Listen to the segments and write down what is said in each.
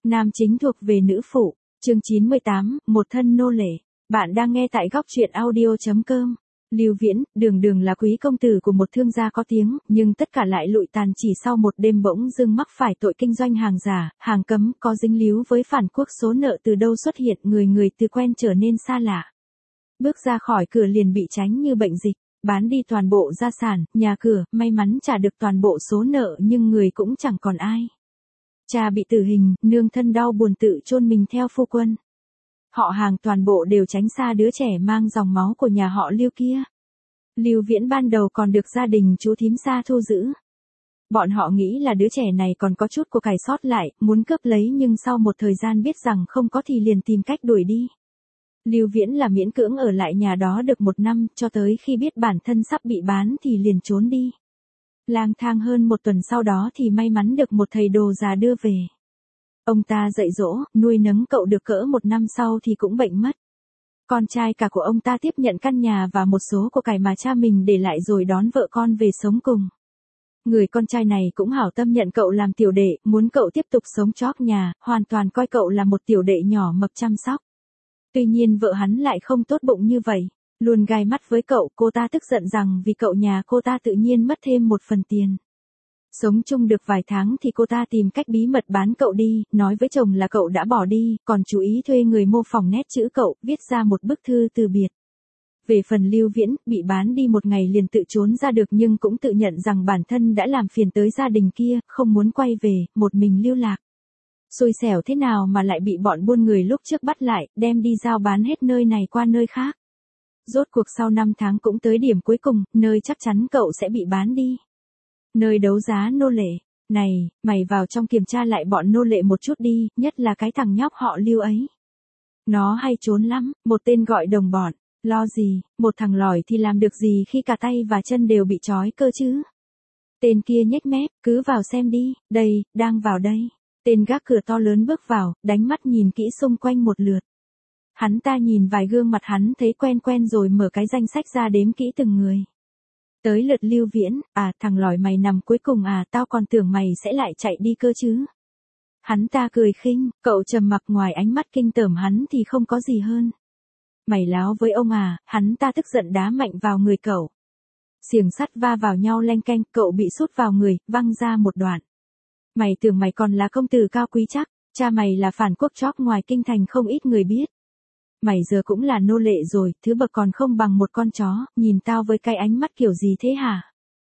Nam chính thuộc về nữ phụ, chương 98, một thân nô lệ. Bạn đang nghe tại góc truyện audio.com. Lưu Viễn, đường là quý công tử của một thương gia có tiếng, nhưng tất cả lại lụi tàn chỉ sau một đêm bỗng dưng mắc phải tội kinh doanh hàng giả, hàng cấm, có dính líu với phản quốc, số nợ từ đâu xuất hiện, người từ quen trở nên xa lạ. Bước ra khỏi cửa liền bị tránh như bệnh dịch, bán đi toàn bộ gia sản, nhà cửa, may mắn trả được toàn bộ số nợ nhưng người cũng chẳng còn ai. Cha bị tử hình, nương thân đau buồn tự chôn mình theo phu quân. Họ hàng toàn bộ đều tránh xa đứa trẻ mang dòng máu của nhà họ Lưu kia. Lưu Viễn ban đầu còn được gia đình chú thím xa thu giữ. Bọn họ nghĩ là đứa trẻ này còn có chút của cải sót lại, muốn cướp lấy nhưng sau một thời gian biết rằng không có thì liền tìm cách đuổi đi. Lưu Viễn là miễn cưỡng ở lại nhà đó được 1 năm, cho tới khi biết bản thân sắp bị bán thì liền trốn đi. Lang thang hơn 1 tuần sau đó thì may mắn được một thầy đồ già đưa về. Ông ta dạy dỗ, nuôi nấng cậu được cỡ 1 năm sau thì cũng bệnh mất. Con trai cả của ông ta tiếp nhận căn nhà và một số của cải mà cha mình để lại rồi đón vợ con về sống cùng. Người con trai này cũng hảo tâm nhận cậu làm tiểu đệ, muốn cậu tiếp tục sống chóp nhà, hoàn toàn coi cậu là một tiểu đệ nhỏ mập chăm sóc. Tuy nhiên vợ hắn lại không tốt bụng như vậy, luôn gai mắt với cậu, cô ta tức giận rằng vì cậu nhà cô ta tự nhiên mất thêm một phần tiền. Sống chung được vài tháng thì cô ta tìm cách bí mật bán cậu đi, nói với chồng là cậu đã bỏ đi, còn chú ý thuê người mô phỏng nét chữ cậu, viết ra một bức thư từ biệt. Về phần Lưu Viễn, bị bán đi 1 ngày liền tự trốn ra được nhưng cũng tự nhận rằng bản thân đã làm phiền tới gia đình kia, không muốn quay về, một mình lưu lạc. Xui xẻo thế nào mà lại bị bọn buôn người lúc trước bắt lại, đem đi giao bán hết nơi này qua nơi khác. Rốt cuộc sau 5 tháng cũng tới điểm cuối cùng, nơi chắc chắn cậu sẽ bị bán đi. Nơi đấu giá nô lệ. Này, mày vào trong kiểm tra lại bọn nô lệ một chút đi, nhất là cái thằng nhóc họ Lưu ấy. Nó hay trốn lắm, một tên gọi đồng bọn. Lo gì, một thằng lỏi thì làm được gì khi cả tay và chân đều bị trói cơ chứ. Tên kia nhếch mép, cứ vào xem đi, đây, đang vào đây. Tên gác cửa to lớn bước vào, đánh mắt nhìn kỹ xung quanh một lượt. Hắn ta nhìn vài gương mặt hắn thấy quen rồi mở cái danh sách ra đếm kỹ từng người. Tới lượt Lưu Viễn, thằng lỏi mày nằm cuối cùng tao còn tưởng mày sẽ lại chạy đi cơ chứ. Hắn ta cười khinh, cậu trầm mặc ngoài ánh mắt kinh tởm hắn thì không có gì hơn. Mày láo với ông hắn ta tức giận đá mạnh vào người cậu. Xiềng sắt va vào nhau leng keng, cậu bị sút vào người, văng ra một đoạn. Mày tưởng mày còn là công tử cao quý chắc, cha mày là phản quốc chóp ngoài kinh thành không ít người biết. Mày giờ cũng là nô lệ rồi, thứ bậc còn không bằng một con chó, nhìn tao với cái ánh mắt kiểu gì thế hả?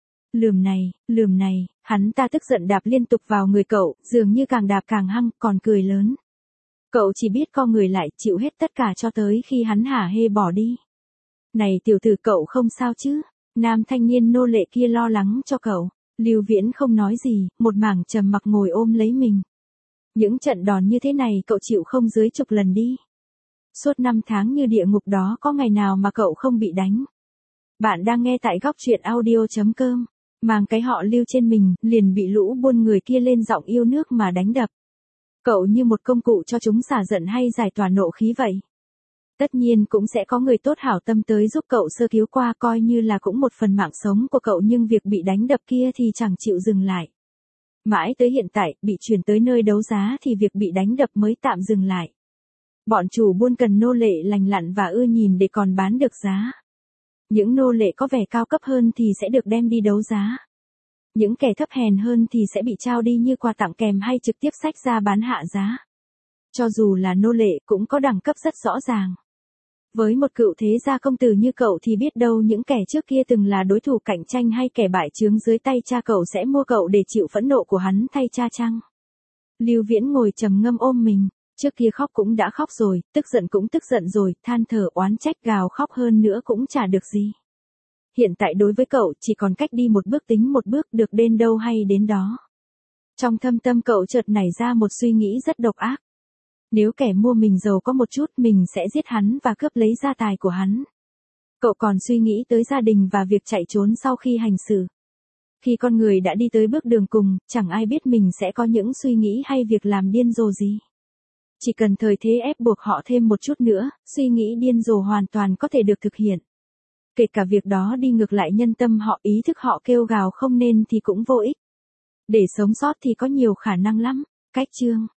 Lườm này, hắn ta tức giận đạp liên tục vào người cậu, dường như càng đạp càng hăng, còn cười lớn. Cậu chỉ biết co người lại, chịu hết tất cả cho tới khi hắn hả hê bỏ đi. Này tiểu tử, cậu không sao chứ? Nam thanh niên nô lệ kia lo lắng cho cậu. Lưu Viễn không nói gì, một mảng trầm mặc ngồi ôm lấy mình. Những trận đòn như thế này cậu chịu không dưới chục lần đi. Suốt 5 tháng như địa ngục đó có ngày nào mà cậu không bị đánh. Bạn đang nghe tại góc truyện audio.com. Mang cái họ Lưu trên mình, liền bị lũ buôn người kia lên giọng yêu nước mà đánh đập. Cậu như một công cụ cho chúng xả giận hay giải tỏa nộ khí vậy. Tất nhiên cũng sẽ có người tốt hảo tâm tới giúp cậu sơ cứu qua, coi như là cũng một phần mạng sống của cậu, nhưng việc bị đánh đập kia thì chẳng chịu dừng lại. Mãi tới hiện tại, bị chuyển tới nơi đấu giá thì việc bị đánh đập mới tạm dừng lại. Bọn chủ buôn cần nô lệ lành lặn và ưa nhìn để còn bán được giá. Những nô lệ có vẻ cao cấp hơn thì sẽ được đem đi đấu giá. Những kẻ thấp hèn hơn thì sẽ bị trao đi như quà tặng kèm hay trực tiếp xách ra bán hạ giá. Cho dù là nô lệ cũng có đẳng cấp rất rõ ràng. Với một cựu thế gia công tử như cậu thì biết đâu những kẻ trước kia từng là đối thủ cạnh tranh hay kẻ bại chướng dưới tay cha cậu sẽ mua cậu để chịu phẫn nộ của hắn thay cha chăng? Lưu Viễn ngồi trầm ngâm ôm mình, trước kia khóc cũng đã khóc rồi, tức giận cũng tức giận rồi, than thở oán trách gào khóc hơn nữa cũng chả được gì. Hiện tại đối với cậu chỉ còn cách đi một bước tính một bước, được đến đâu hay đến đó. Trong thâm tâm cậu chợt nảy ra một suy nghĩ rất độc ác. Nếu kẻ mua mình giàu có một chút, mình sẽ giết hắn và cướp lấy gia tài của hắn. Cậu còn suy nghĩ tới gia đình và việc chạy trốn sau khi hành xử. Khi con người đã đi tới bước đường cùng, chẳng ai biết mình sẽ có những suy nghĩ hay việc làm điên rồ gì. Chỉ cần thời thế ép buộc họ thêm một chút nữa, suy nghĩ điên rồ hoàn toàn có thể được thực hiện. Kể cả việc đó đi ngược lại nhân tâm họ, ý thức họ kêu gào không nên thì cũng vô ích. Để sống sót thì có nhiều khả năng lắm. Cách chương